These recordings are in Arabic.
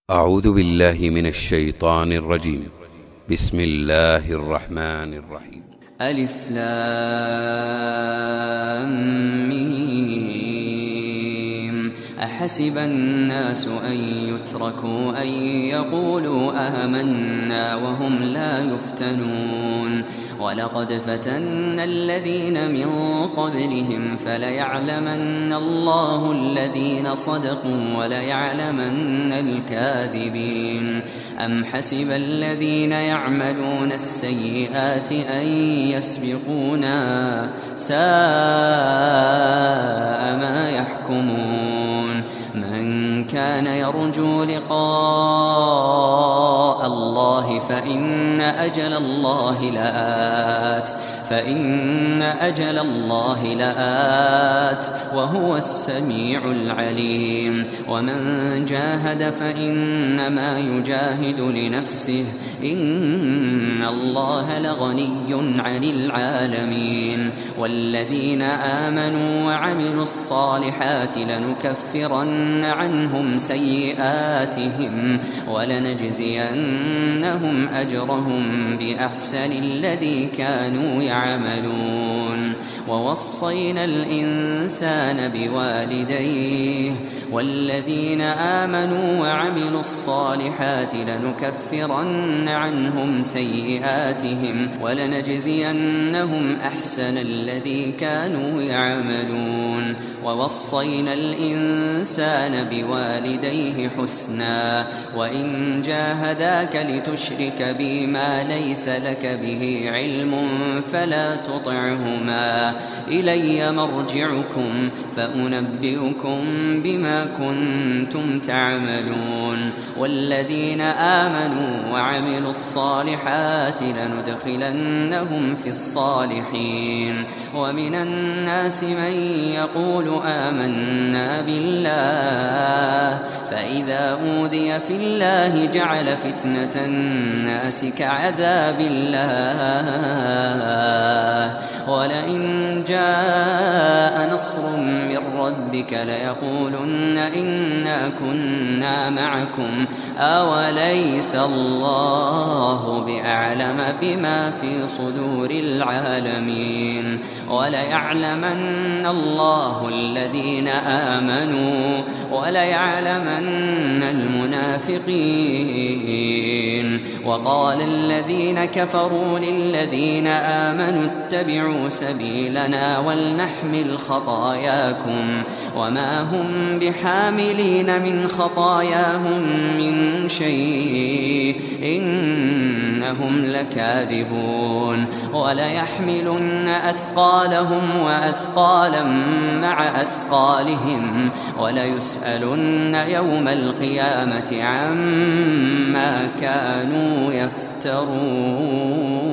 أعوذ بالله من الشيطان الرجيم. بسم الله الرحمن الرحيم. ألف لام ميم. أحسب الناس أن يتركوا أن يقولوا آمنا وهم لا يفتنون ولقد فتنا الذين من قبلهم فليعلمن الله الذين صدقوا وليعلمن الكاذبين. أم حسب الذين يعملون السيئات أن يسبقونا ساء ما يحكمون. من كان يرجو لقاء الله فإن أجل الله لآت وهو السميع العليم. ومن جاهد فإنما يجاهد لنفسه إن الله لغني عن العالمين. والذين آمنوا وعملوا الصالحات لنكفرن عنهم سيئاتهم ولنجزينهم أجرهم بأحسن الذي كانوا يعملون. ووصينا الإنسان بوالديه والذين آمنوا وعملوا الصالحات لنكفرن عنهم سيئاتهم ولنجزينهم أحسن الذي كانوا يعملون. ووصينا الإنسان بوالديه حسنا وإن جاهداك لتشرك بي ما ليس لك به علم فلا تطعهما إلي مرجعكم فأنبئكم بما كنتم تعملون. والذين آمنوا وعملوا الصالحات لندخلنهم في الصالحين. ومن الناس من يقول آمنا بالله فإذا أوذي في الله جعل فتنة الناس كعذاب الله ولئن جاء نصر من ربك ليقولن إنا كنا معكم أوليس الله بأعلم بما في صدور العالمين. وليعلمن الله الذين آمنوا وليعلمن المنافقين. وقال الذين كفروا للذين آمنوا اتبعوا سبيلنا ولنحمل خطاياكم وما هم بحاملين من خطاياهم من شيء إنهم لكاذبون. وليحملن أثقالهم وأثقالا مع أثقالهم وليسألن يوم القيامة عما كانوا يفترون.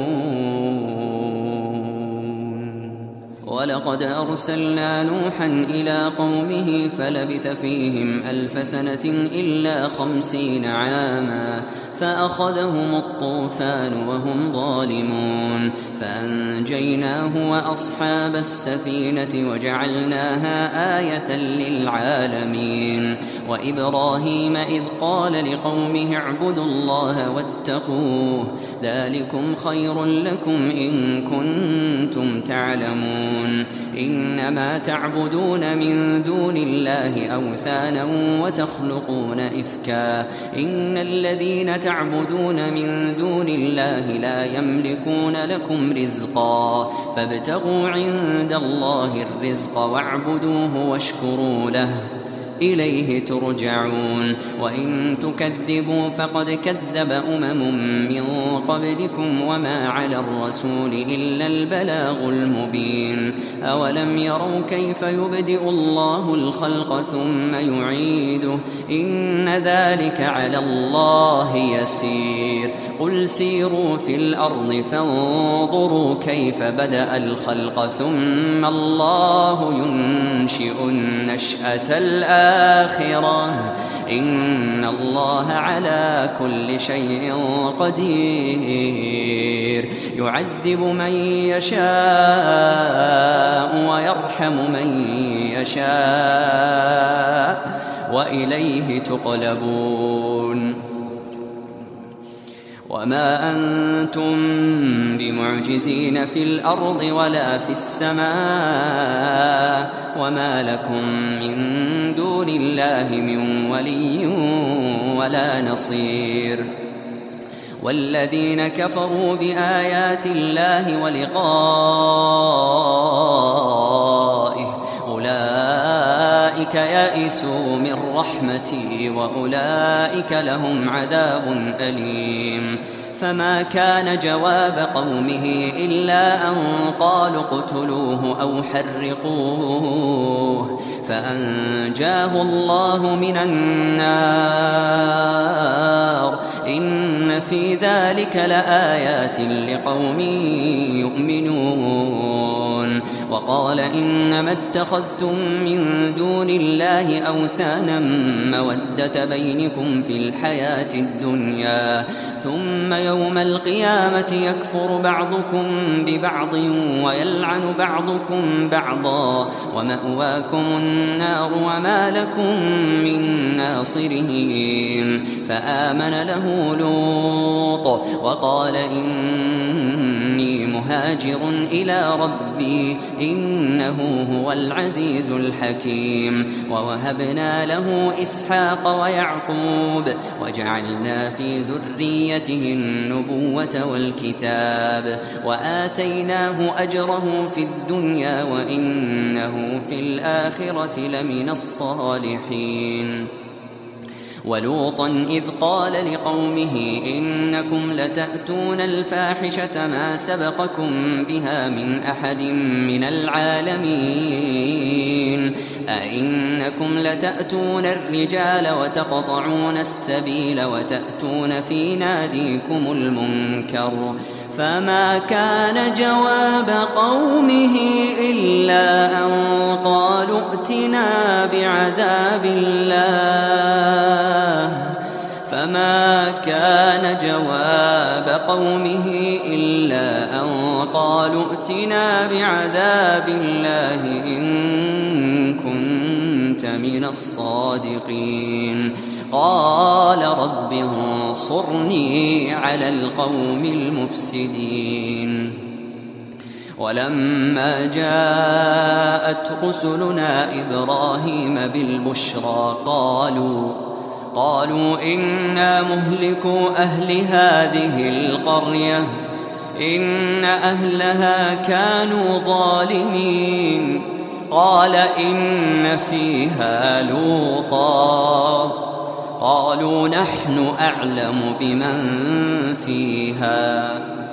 ولقد أرسلنا نوحا إلى قومه فلبث فيهم 1000 سنة إلا 50 عاما فأخذهم الطوفان وهم ظالمون فأنجيناه وأصحاب السفينة وجعلناها آية للعالمين. وإبراهيم إذ قال لقومه اعبدوا الله واتقوه ذلكم خير لكم إن كنتم تعلمون. إنما تعبدون من دون الله أوثانا وتخلقون إفكا إن الذين تعبدون من دون الله لا يملكون لكم رزقا فابتغوا عند الله الرزق واعبدوه واشكروا له إليه ترجعون. وإن تكذبوا فقد كذب من قبلكم وما على الرسول إلا البلاغ المبين. أولم يروا كيف يبدئ الله الخلق ثم يعيده إن ذلك على الله يسير. قل سيروا في الأرض فانظروا كيف بدأ الخلق ثم الله ينشئ النشأة الآخرة إن الله على كل شيء قدير. يعذب من يشاء ويرحم من يشاء وإليه تقلبون وما أنتم بمعجزين في الأرض ولا في السماء وما لكم من دون الله من ولي ولا نصير والذين كفروا بآيات الله ولقائه أولئك يئسوا من رحمتي وأولئك لهم عذاب أليم فما كان جواب قومه إلا أن قالوا اقتلوه أو حرقوه فأنجاه الله من النار إن في ذلك لآيات لقوم يؤمنون وقال إنما اتخذتم من دون الله أوثانا مودة بينكم في الحياة الدنيا ثم يوم القيامة يكفر بعضكم ببعض ويلعن بعضكم بعضا ومأواكم النار وما لكم من ناصرين فآمن له لوط وقال إني مهاجر إلى ربي إنه هو العزيز الحكيم ووهبنا له إسحاق ويعقوب وجعلنا في ذريته النبوة والكتاب وآتيناه أجره في الدنيا وإنه في الآخرة لمن الصالحين ولوطا إذ قال لقومه إنكم لتأتون الفاحشة ما سبقكم بها من أحد من العالمين أئنكم لتأتون الرجال وتقطعون السبيل وتأتون في ناديكم المنكر فما كان جواب قومه إلا أن قالوا ائتنا بعذاب الله فما كان جواب قومه إلا أن قالوا ائتنا بعذاب الله إن كنت من الصادقين قال رب انصرني على القوم المفسدين ولما جاءت رسلنا إبراهيم بالبشرى قالوا إنا مهلكو أهل هذه القرية إن أهلها كانوا ظالمين قال إن فيها لوطا قالوا نحن أعلم بمن فيها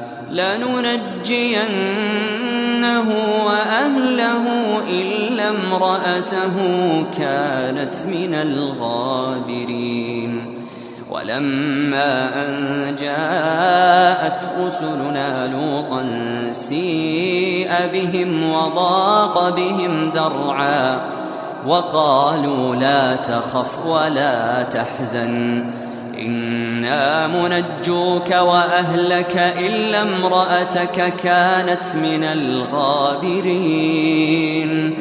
لننجينه وأهله إلا امرأته كانت من الغابرين ولما أن جاءت رسلنا لوطا سيء بهم وضاق بهم ذرعا وقالوا لا تخف ولا تحزن إنا منجوك وأهلك إلا امرأتك كانت من الغابرين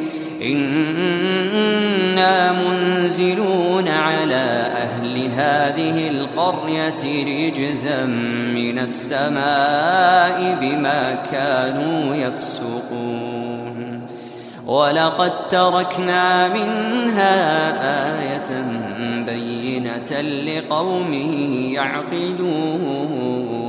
إنا منزلون على أهل هذه القرية رجزا من السماء بما كانوا يفسقون ولقد تركنا منها آية بينة لقوم يعقلون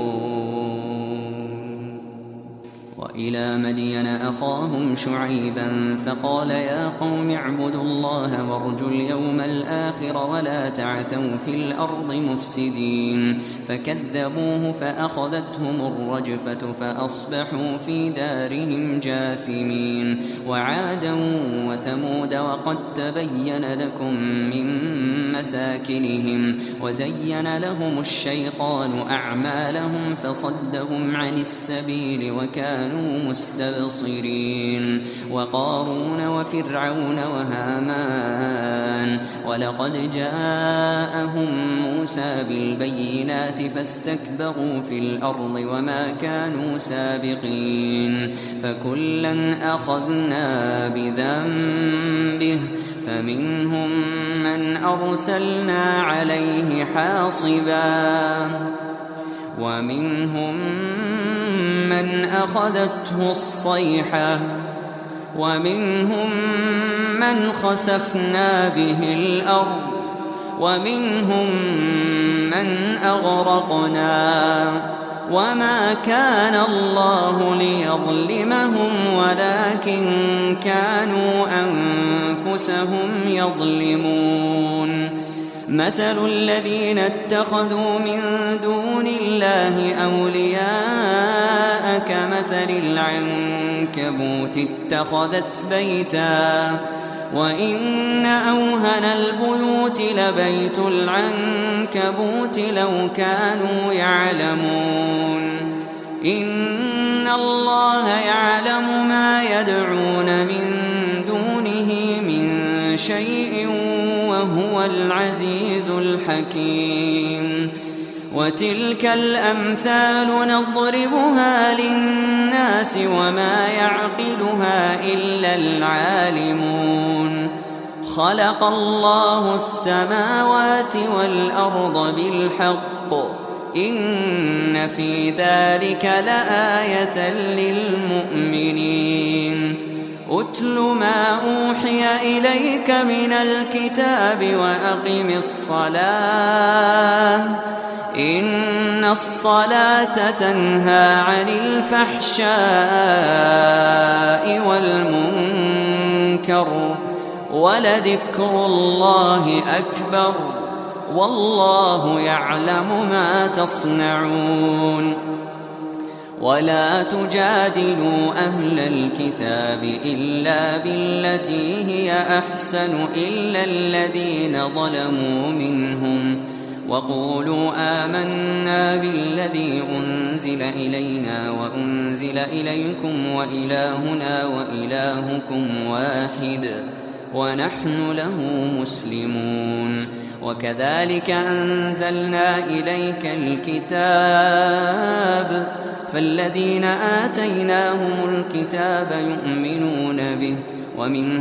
وإلى مدين أخاهم شعيبا فقال يا قوم اعبدوا الله وارجوا اليوم الآخر ولا تعثوا في الأرض مفسدين فكذبوه فأخذتهم الرجفة فأصبحوا في دارهم جاثمين وعادا وثمود وقد تبين لكم من مساكنهم وزين لهم الشيطان أعمالهم فصدهم عن السبيل وكانوا مستبصرين وقارون وفرعون وهامان ولقد جاءهم موسى بالبينات فاستكبروا في الأرض وما كانوا سابقين فكلا أخذنا بذنبه فمنهم من أرسلنا عليه حاصبا ومنهم من أخذته الصيحة ومنهم من خسفنا به الأرض ومنهم من أغرقنا وما كان الله ليظلمهم ولكن كانوا أنفسهم يظلمون مثل الذين اتخذوا من دون الله أولياء كمثل العنكبوت اتخذت بيتا وإن أوهن البيوت لبيت العنكبوت لو كانوا يعلمون إن الله يعلم ما يدعون من دونه من شيء وهو العزيز الحكيم وتلك الأمثال نضربها للناس وما يعقلها إلا العالمون خلق الله السماوات والأرض بالحق إن في ذلك لآية للمؤمنين أتل ما أوحي إليك من الكتاب وأقم الصلاة إن الصلاة تنهى عن الفحشاء والمنكر ولذكر الله أكبر والله يعلم ما تصنعون ولا تجادلوا أهل الكتاب إلا بالتي هي أحسن إلا الذين ظلموا منهم وقولوا آمنا بالذي أنزل إلينا وأنزل إليكم وإلهنا وإلهكم واحد ونحن له مسلمون وكذلك أنزلنا إليك الكتاب فالذين آتيناهم الكتاب يؤمنون به ومن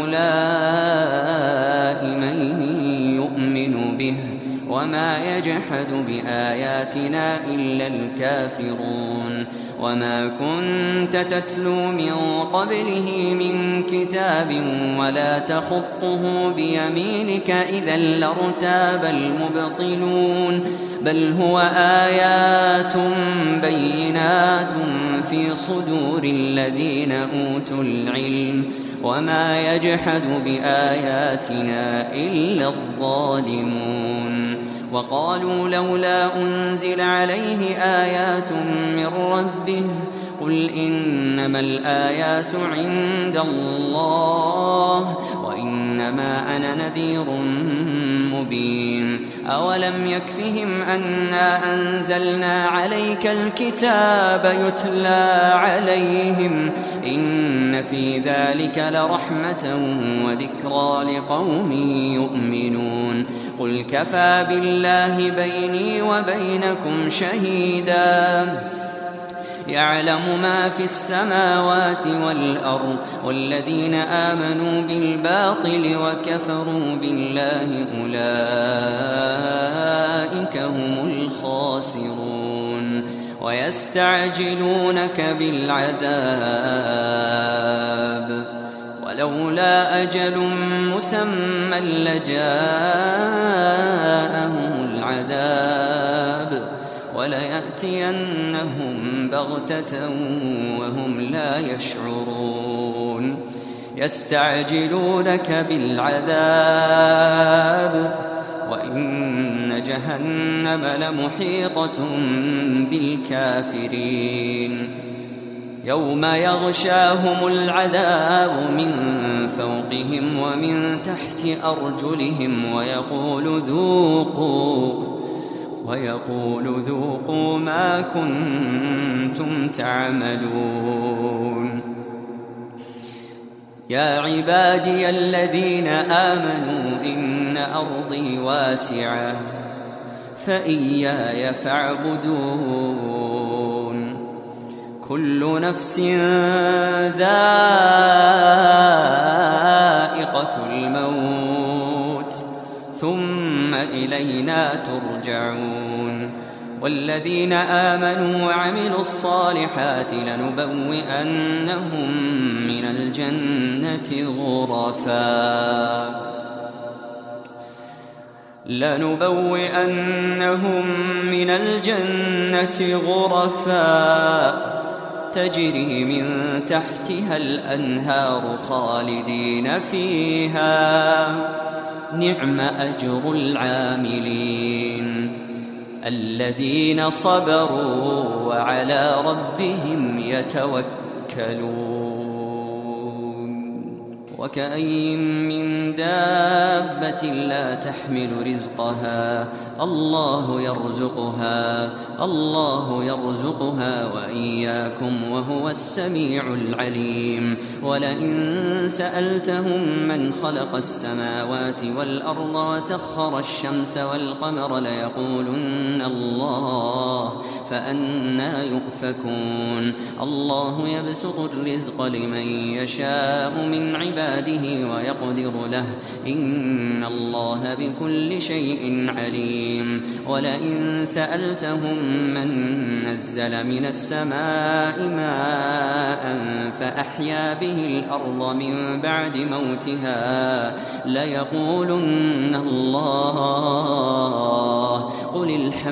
هؤلاء من يؤمن به وما يجحد بآياتنا إلا الكافرون وما كنت تتلو من قبله من كتاب ولا تخطه بيمينك إذا لارتاب المبطلون بل هو آيات بينات في صدور الذين أوتوا العلم وما يجحد بآياتنا إلا الظالمون وقالوا لولا أنزل عليه آيات من ربه قل إنما الآيات عند الله وإنما أنا نذير مبين أولم يكفهم أنا أنزلنا عليك الكتاب يتلى عليهم إن في ذلك لرحمة وذكرى لقوم يؤمنون قل كفى بالله بيني وبينكم شهيدا يعلم ما في السماوات والأرض والذين آمنوا بالباطل وكفروا بالله أولئك هم الخاسرون ويستعجلونك بالعذاب ولولا أجل مسمى لجاءهم العذاب وليأتينهم بغتة وهم لا يشعرون يستعجلونك بالعذاب وإن جهنم لمحيطة بالكافرين يوم يغشاهم العذاب من فوقهم ومن تحت أرجلهم ويقول ذوقوا ما كنتم تعملون يا عبادي الذين آمنوا إن أرضي واسعة فإياي فاعبدون كل نفس ذائقة الموت إلينا ترجعون والذين آمنوا وعملوا الصالحات لنبوئنهم من الجنة غرفا تجري من تحتها الأنهار خالدين فيها نعم أجر العاملين الذين صبروا وعلى ربهم يتوكلون وكأين من دابة لا تحمل رزقها الله يرزقها وإياكم وهو السميع العليم ولئن سألتهم من خلق السماوات والأرض وسخر الشمس والقمر ليقولن الله فأنى يؤفكون الله يبسط الرزق لمن يشاء من عباده ويقدر له إن الله بكل شيء عليم ولئن سألتهم من نزل من السماء ماء فأحيا به الأرض من بعد موتها ليقولن الله قل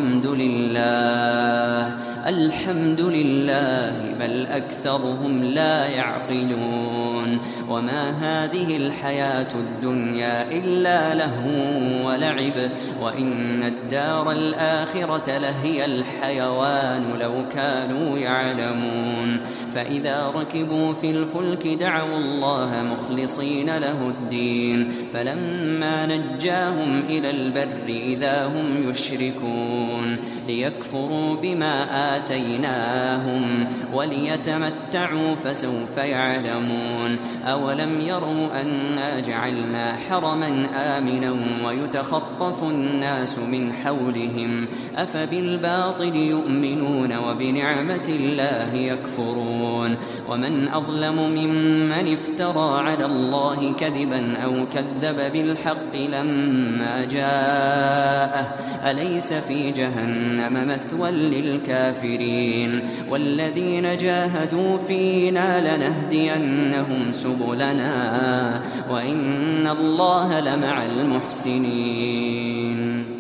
الحمد لله بل أكثرهم لا يعقلون وما هذه الحياة الدنيا إلا لهو ولعب وإن الدار الآخرة لهي الحيوان لو كانوا يعلمون فإذا ركبوا في الفلك دعوا الله مخلصين له الدين فلما نجاهم إلى البر إذا هم يشركون ليكفروا بما آتيناهم وليتمتعوا فسوف يعلمون أولم يروا أنا جعلنا حرما آمنا ويتخطف الناس من حولهم أفبالباطل يؤمنون وبنعمة الله يكفرون ومن أظلم ممن افترى على الله كذبا أو كذب بالحق لما جاءه أليس في جهنم مثوى للكافرين والذين جاهدوا فينا لنهدينهم سبلنا وإن الله لمع المحسنين